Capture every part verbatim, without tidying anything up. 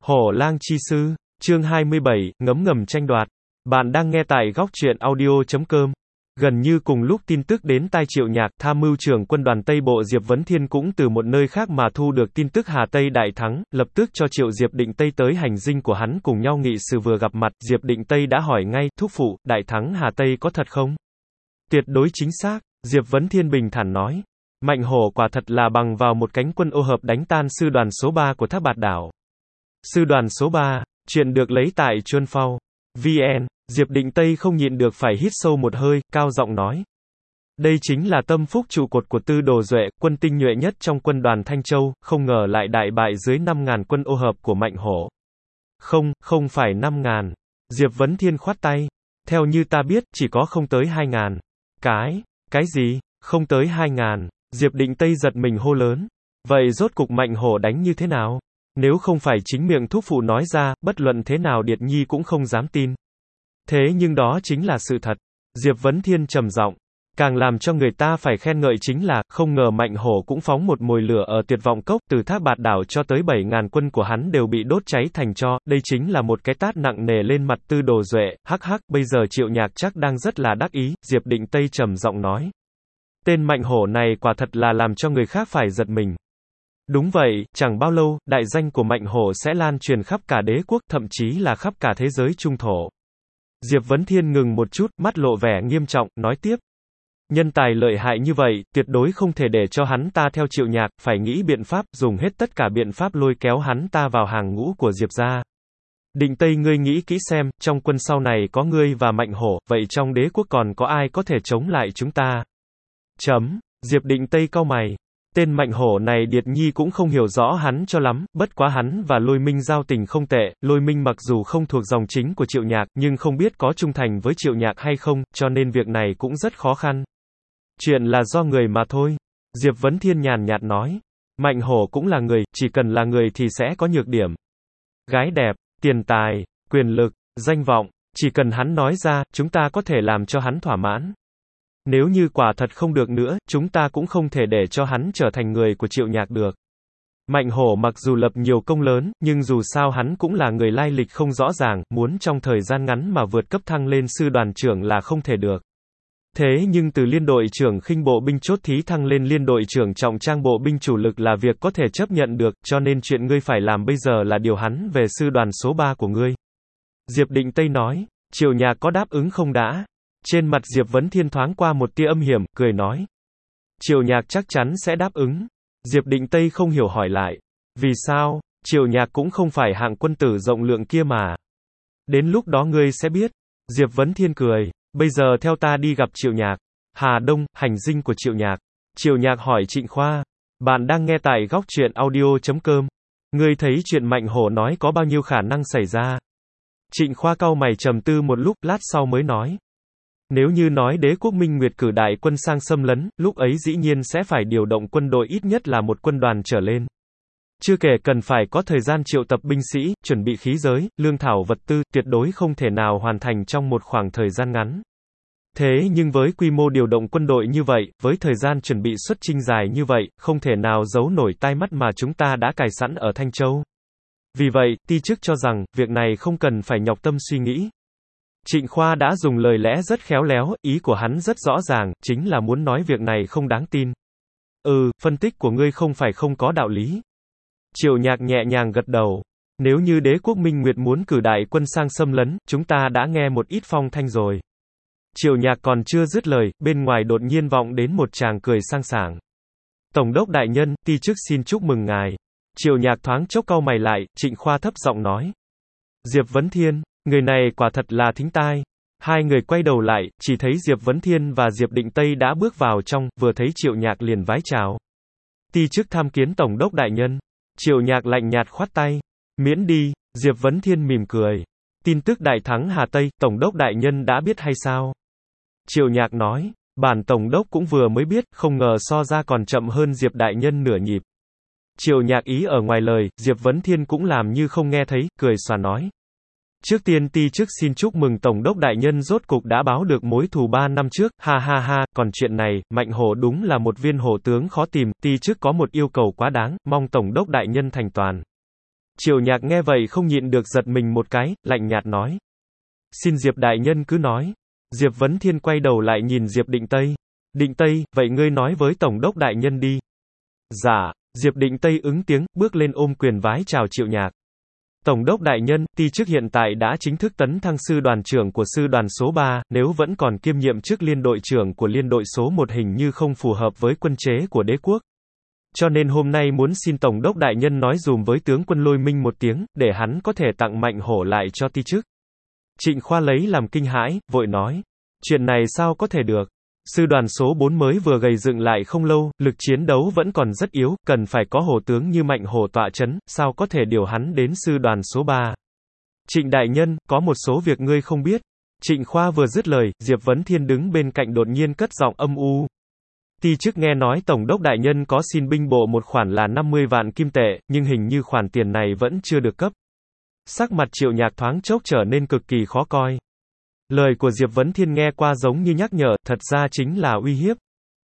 Hổ lang chi sư, chương hai mươi bảy, ngấm ngầm tranh đoạt. Bạn đang nghe tại góc truyện audio chấm com. Gần như cùng lúc tin tức đến tai Triệu Nhạc, tham mưu trưởng quân đoàn Tây Bộ Diệp Vấn Thiên cũng từ một nơi khác mà thu được tin tức Hà Tây đại thắng, lập tức cho Triệu Diệp Định Tây tới hành dinh của hắn cùng nhau nghị sự. Vừa gặp mặt, Diệp Định Tây đã hỏi ngay, thúc phụ, đại thắng Hà Tây có thật không? Tuyệt đối chính xác, Diệp Vấn Thiên bình thản nói. Mạnh Hổ quả thật là bằng vào một cánh quân ô hợp đánh tan sư đoàn số ba của Thác Bạt Đảo. Sư đoàn số ba, chuyện được lấy tại Chuân Phao. vê en, Diệp Định Tây không nhịn được phải hít sâu một hơi, cao giọng nói. Đây chính là tâm phúc trụ cột của Tư Đồ Duệ, quân tinh nhuệ nhất trong quân đoàn Thanh Châu, không ngờ lại đại bại dưới năm ngàn quân ô hợp của Mạnh Hổ. Không, không phải năm ngàn. Diệp Vấn Thiên khoát tay. Theo như ta biết, chỉ có không tới hai ngàn. Cái, cái gì, không tới hai ngàn. Diệp Định Tây giật mình hô lớn. Vậy rốt cục Mạnh Hổ đánh như thế nào? Nếu không phải chính miệng thúc phụ nói ra, bất luận thế nào Điệt Nhi cũng không dám tin. Thế nhưng đó chính là sự thật. Diệp Vấn Thiên trầm giọng. Càng làm cho người ta phải khen ngợi chính là, không ngờ Mạnh Hổ cũng phóng một mồi lửa ở Tuyệt Vọng Cốc, từ Thác Bạt Đảo cho tới bảy ngàn quân của hắn đều bị đốt cháy thành tro, đây chính là một cái tát nặng nề lên mặt Tư Đồ Duệ, hắc hắc, bây giờ Triệu Nhạc chắc đang rất là đắc ý, Diệp Định Tây trầm giọng nói. Tên Mạnh Hổ này quả thật là làm cho người khác phải giật mình. Đúng vậy, chẳng bao lâu, đại danh của Mạnh Hổ sẽ lan truyền khắp cả đế quốc, thậm chí là khắp cả thế giới trung thổ. Diệp Vấn Thiên ngừng một chút, mắt lộ vẻ nghiêm trọng, nói tiếp. Nhân tài lợi hại như vậy, tuyệt đối không thể để cho hắn ta theo Triệu Nhạc, phải nghĩ biện pháp, dùng hết tất cả biện pháp lôi kéo hắn ta vào hàng ngũ của Diệp gia. Định Tây ngươi nghĩ kỹ xem, trong quân sau này có ngươi và Mạnh Hổ, vậy trong đế quốc còn có ai có thể chống lại chúng ta? Chấm, Diệp Định Tây cau mày. Tên Mạnh Hổ này Điệt Nhi cũng không hiểu rõ hắn cho lắm, bất quá hắn và Lôi Minh giao tình không tệ, Lôi Minh mặc dù không thuộc dòng chính của Triệu Nhạc, nhưng không biết có trung thành với Triệu Nhạc hay không, cho nên việc này cũng rất khó khăn. Chuyện là do người mà thôi. Diệp Vấn Thiên nhàn nhạt nói. Mạnh Hổ cũng là người, chỉ cần là người thì sẽ có nhược điểm. Gái đẹp, tiền tài, quyền lực, danh vọng, chỉ cần hắn nói ra, chúng ta có thể làm cho hắn thỏa mãn. Nếu như quả thật không được nữa, chúng ta cũng không thể để cho hắn trở thành người của Triệu Nhạc được. Mạnh Hổ mặc dù lập nhiều công lớn, nhưng dù sao hắn cũng là người lai lịch không rõ ràng, muốn trong thời gian ngắn mà vượt cấp thăng lên sư đoàn trưởng là không thể được. Thế nhưng từ liên đội trưởng khinh bộ binh chốt thí thăng lên liên đội trưởng trọng trang bộ binh chủ lực là việc có thể chấp nhận được, cho nên chuyện ngươi phải làm bây giờ là điều hắn về sư đoàn số ba của ngươi. Diệp Định Tây nói, Triệu Nhạc có đáp ứng không đã? Trên mặt Diệp Vấn Thiên thoáng qua một tia âm hiểm, cười nói. Triệu Nhạc chắc chắn sẽ đáp ứng. Diệp Định Tây không hiểu hỏi lại. Vì sao? Triệu Nhạc cũng không phải hạng quân tử rộng lượng kia mà. Đến lúc đó ngươi sẽ biết. Diệp Vấn Thiên cười. Bây giờ theo ta đi gặp Triệu Nhạc. Hà Đông, hành dinh của Triệu Nhạc. Triệu Nhạc hỏi Trịnh Khoa. Bạn đang nghe tại góc truyện audio chấm com. Ngươi thấy chuyện Mạnh Hổ nói có bao nhiêu khả năng xảy ra? Trịnh Khoa cau mày trầm tư một lúc, lát sau mới nói. Nếu như nói đế quốc Minh Nguyệt cử đại quân sang xâm lấn, lúc ấy dĩ nhiên sẽ phải điều động quân đội ít nhất là một quân đoàn trở lên. Chưa kể cần phải có thời gian triệu tập binh sĩ, chuẩn bị khí giới, lương thảo vật tư, tuyệt đối không thể nào hoàn thành trong một khoảng thời gian ngắn. Thế nhưng với quy mô điều động quân đội như vậy, với thời gian chuẩn bị xuất chinh dài như vậy, không thể nào giấu nổi tai mắt mà chúng ta đã cài sẵn ở Thanh Châu. Vì vậy, ti chức cho rằng, việc này không cần phải nhọc tâm suy nghĩ. Trịnh Khoa đã dùng lời lẽ rất khéo léo, ý của hắn rất rõ ràng, chính là muốn nói việc này không đáng tin. Ừ, phân tích của ngươi không phải không có đạo lý. Triệu Nhạc nhẹ nhàng gật đầu. Nếu như đế quốc Minh Nguyệt muốn cử đại quân sang xâm lấn, chúng ta đã nghe một ít phong thanh rồi. Triệu Nhạc còn chưa dứt lời, bên ngoài đột nhiên vọng đến một tràng cười sang sảng. Tổng đốc đại nhân, ti chức xin chúc mừng ngài. Triệu Nhạc thoáng chốc cau mày lại, Trịnh Khoa thấp giọng nói. Diệp Vấn Thiên. Người này quả thật là thính tai. Hai người quay đầu lại, chỉ thấy Diệp Vấn Thiên và Diệp Định Tây đã bước vào trong, vừa thấy Triệu Nhạc liền vái chào. Ti chức tham kiến Tổng đốc đại nhân. Triệu Nhạc lạnh nhạt khoát tay. Miễn đi, Diệp Vấn Thiên mỉm cười. Tin tức đại thắng Hà Tây, Tổng đốc đại nhân đã biết hay sao? Triệu Nhạc nói, bản Tổng đốc cũng vừa mới biết, không ngờ so ra còn chậm hơn Diệp đại nhân nửa nhịp. Triệu Nhạc ý ở ngoài lời, Diệp Vấn Thiên cũng làm như không nghe thấy, cười xòa nói. Trước tiên ti chức xin chúc mừng Tổng đốc đại nhân rốt cục đã báo được mối thù ba năm trước, ha ha ha, còn chuyện này, Mạnh Hổ đúng là một viên hổ tướng khó tìm, ti chức có một yêu cầu quá đáng, mong Tổng đốc đại nhân thành toàn. Triệu Nhạc nghe vậy không nhịn được giật mình một cái, lạnh nhạt nói. Xin Diệp đại nhân cứ nói. Diệp Vấn Thiên quay đầu lại nhìn Diệp Định Tây. Định Tây, vậy ngươi nói với Tổng đốc đại nhân đi. Dạ, Diệp Định Tây ứng tiếng, bước lên ôm quyền vái chào Triệu Nhạc. Tổng đốc đại nhân, ti chức hiện tại đã chính thức tấn thăng sư đoàn trưởng của sư đoàn số ba, nếu vẫn còn kiêm nhiệm chức liên đội trưởng của liên đội số một hình như không phù hợp với quân chế của đế quốc. Cho nên hôm nay muốn xin Tổng đốc đại nhân nói dùm với tướng quân Lôi Minh một tiếng, để hắn có thể tặng Mạnh Hổ lại cho ti chức. Trịnh Khoa lấy làm kinh hãi, vội nói. Chuyện này sao có thể được? Sư đoàn số bốn mới vừa gầy dựng lại không lâu, lực chiến đấu vẫn còn rất yếu, cần phải có hổ tướng như Mạnh Hổ tọa chấn, sao có thể điều hắn đến sư đoàn số ba. Trịnh đại nhân, có một số việc ngươi không biết. Trịnh Khoa vừa dứt lời, Diệp Vấn Thiên đứng bên cạnh đột nhiên cất giọng âm u. Ti chức nghe nói Tổng đốc đại nhân có xin binh bộ một khoản là năm mươi vạn kim tệ, nhưng hình như khoản tiền này vẫn chưa được cấp. Sắc mặt Triệu Nhạc thoáng chốc trở nên cực kỳ khó coi. Lời của Diệp Vấn Thiên nghe qua giống như nhắc nhở, thật ra chính là uy hiếp.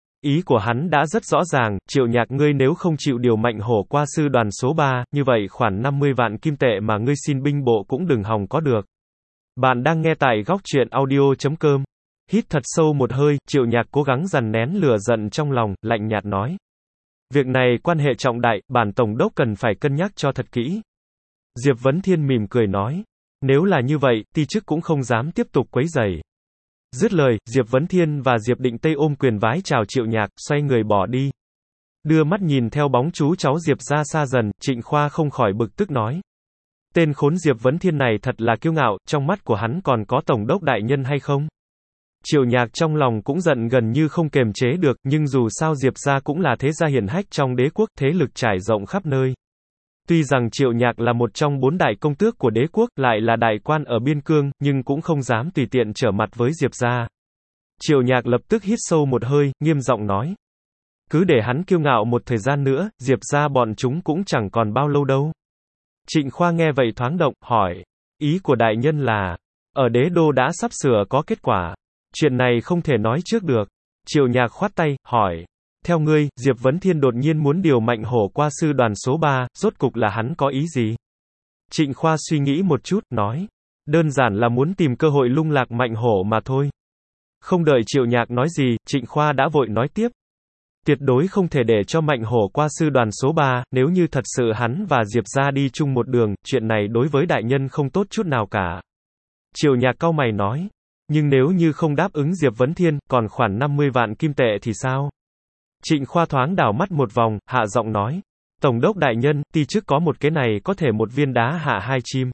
Ý của hắn đã rất rõ ràng, Triệu Nhạc ngươi nếu không chịu điều Mạnh Hổ qua sư đoàn số ba, như vậy khoản năm mươi vạn kim tệ mà ngươi xin binh bộ cũng đừng hòng có được. Bạn đang nghe tại góc truyện audio chấm com. Hít thật sâu một hơi, Triệu Nhạc cố gắng dằn nén lửa giận trong lòng, lạnh nhạt nói. Việc này quan hệ trọng đại, bản tổng đốc cần phải cân nhắc cho thật kỹ. Diệp Vấn Thiên mỉm cười nói. Nếu là như vậy, ti chức cũng không dám tiếp tục quấy rầy. Dứt lời, Diệp Vấn Thiên và Diệp Định Tây ôm quyền vái chào Triệu Nhạc, xoay người bỏ đi. Đưa mắt nhìn theo bóng chú cháu Diệp ra xa dần, Trịnh Khoa không khỏi bực tức nói. Tên khốn Diệp Vấn Thiên này thật là kiêu ngạo, trong mắt của hắn còn có Tổng đốc đại nhân hay không? Triệu Nhạc trong lòng cũng giận gần như không kềm chế được, nhưng dù sao Diệp gia cũng là thế gia hiển hách trong đế quốc, thế lực trải rộng khắp nơi. Tuy rằng Triệu Nhạc là một trong bốn đại công tước của đế quốc, lại là đại quan ở biên cương, nhưng cũng không dám tùy tiện trở mặt với Diệp gia. Triệu Nhạc lập tức hít sâu một hơi, nghiêm giọng nói. Cứ để hắn kiêu ngạo một thời gian nữa, Diệp gia bọn chúng cũng chẳng còn bao lâu đâu. Trịnh Khoa nghe vậy thoáng động, hỏi. Ý của đại nhân là, ở đế đô đã sắp sửa có kết quả. Chuyện này không thể nói trước được. Triệu Nhạc khoát tay, hỏi. Theo ngươi, Diệp Vấn Thiên đột nhiên muốn điều Mạnh Hổ qua sư đoàn số ba, rốt cục là hắn có ý gì? Trịnh Khoa suy nghĩ một chút, nói. Đơn giản là muốn tìm cơ hội lung lạc Mạnh Hổ mà thôi. Không đợi Triệu Nhạc nói gì, Trịnh Khoa đã vội nói tiếp. Tuyệt đối không thể để cho Mạnh Hổ qua sư đoàn số ba, nếu như thật sự hắn và Diệp gia đi chung một đường, chuyện này đối với đại nhân không tốt chút nào cả. Triệu Nhạc cau mày nói. Nhưng nếu như không đáp ứng Diệp Vấn Thiên, còn khoản năm mươi vạn kim tệ thì sao? Trịnh Khoa thoáng đảo mắt một vòng, hạ giọng nói. Tổng đốc đại nhân, ti chức có một cái này có thể một viên đá hạ hai chim.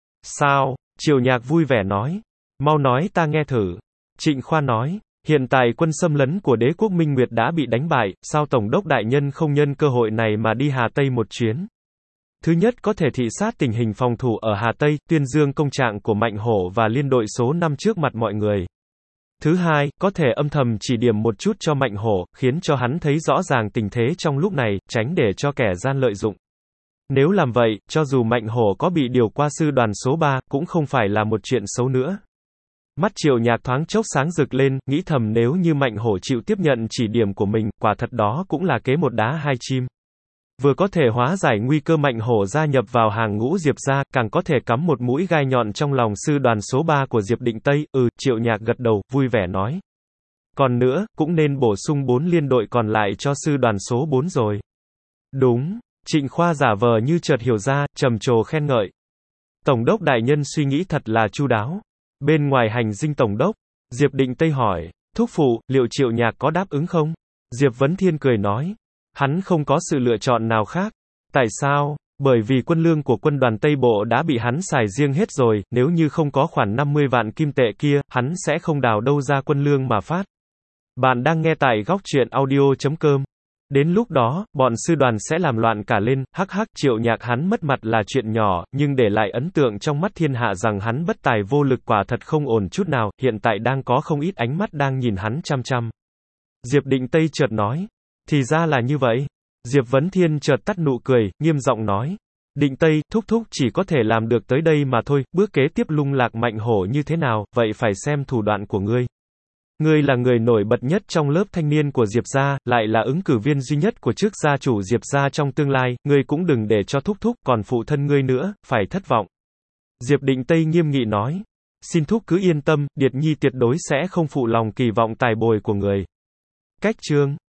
Sao? Triệu Nhạc vui vẻ nói. Mau nói ta nghe thử. Trịnh Khoa nói. Hiện tại quân xâm lấn của đế quốc Minh Nguyệt đã bị đánh bại, sao Tổng đốc đại nhân không nhân cơ hội này mà đi Hà Tây một chuyến? Thứ nhất có thể thị sát tình hình phòng thủ ở Hà Tây, tuyên dương công trạng của Mạnh Hổ và liên đội số năm trước mặt mọi người. Thứ hai, có thể âm thầm chỉ điểm một chút cho Mạnh Hổ, khiến cho hắn thấy rõ ràng tình thế trong lúc này, tránh để cho kẻ gian lợi dụng. Nếu làm vậy, cho dù Mạnh Hổ có bị điều qua sư đoàn số ba, cũng không phải là một chuyện xấu nữa. Mắt Triệu Nhạc thoáng chốc sáng rực lên, nghĩ thầm nếu như Mạnh Hổ chịu tiếp nhận chỉ điểm của mình, quả thật đó cũng là kế một đá hai chim. Vừa có thể hóa giải nguy cơ Mạnh Hổ gia nhập vào hàng ngũ Diệp gia, càng có thể cắm một mũi gai nhọn trong lòng sư đoàn số ba của Diệp Định Tây. Ừ, Triệu Nhạc gật đầu, vui vẻ nói. Còn nữa, cũng nên bổ sung bốn liên đội còn lại cho sư đoàn số bốn rồi. Đúng, Trịnh Khoa giả vờ như chợt hiểu ra, trầm trồ khen ngợi. Tổng đốc đại nhân suy nghĩ thật là chu đáo. Bên ngoài hành dinh tổng đốc, Diệp Định Tây hỏi, thúc phụ, liệu Triệu Nhạc có đáp ứng không? Diệp Vấn Thiên cười nói. Hắn không có sự lựa chọn nào khác. Tại sao? Bởi vì quân lương của quân đoàn Tây Bộ đã bị hắn xài riêng hết rồi, nếu như không có khoản năm mươi vạn kim tệ kia, hắn sẽ không đào đâu ra quân lương mà phát. Bạn đang nghe tại góc truyện audio chấm com. Đến lúc đó, bọn sư đoàn sẽ làm loạn cả lên, hắc hắc, Triệu Nhạc hắn mất mặt là chuyện nhỏ, nhưng để lại ấn tượng trong mắt thiên hạ rằng hắn bất tài vô lực quả thật không ổn chút nào, hiện tại đang có không ít ánh mắt đang nhìn hắn chăm chăm. Diệp Định Tây chợt nói. Thì ra là như vậy. Diệp Vấn Thiên chợt tắt nụ cười, nghiêm giọng nói. Định Tây, thúc thúc chỉ có thể làm được tới đây mà thôi, bước kế tiếp lung lạc Mạnh Hổ như thế nào, vậy phải xem thủ đoạn của ngươi. Ngươi là người nổi bật nhất trong lớp thanh niên của Diệp gia, lại là ứng cử viên duy nhất của chức gia chủ Diệp gia trong tương lai, ngươi cũng đừng để cho thúc thúc, còn phụ thân ngươi nữa, phải thất vọng. Diệp Định Tây nghiêm nghị nói. Xin thúc cứ yên tâm, Điệt Nhi tuyệt đối sẽ không phụ lòng kỳ vọng tài bồi của người. Cách chương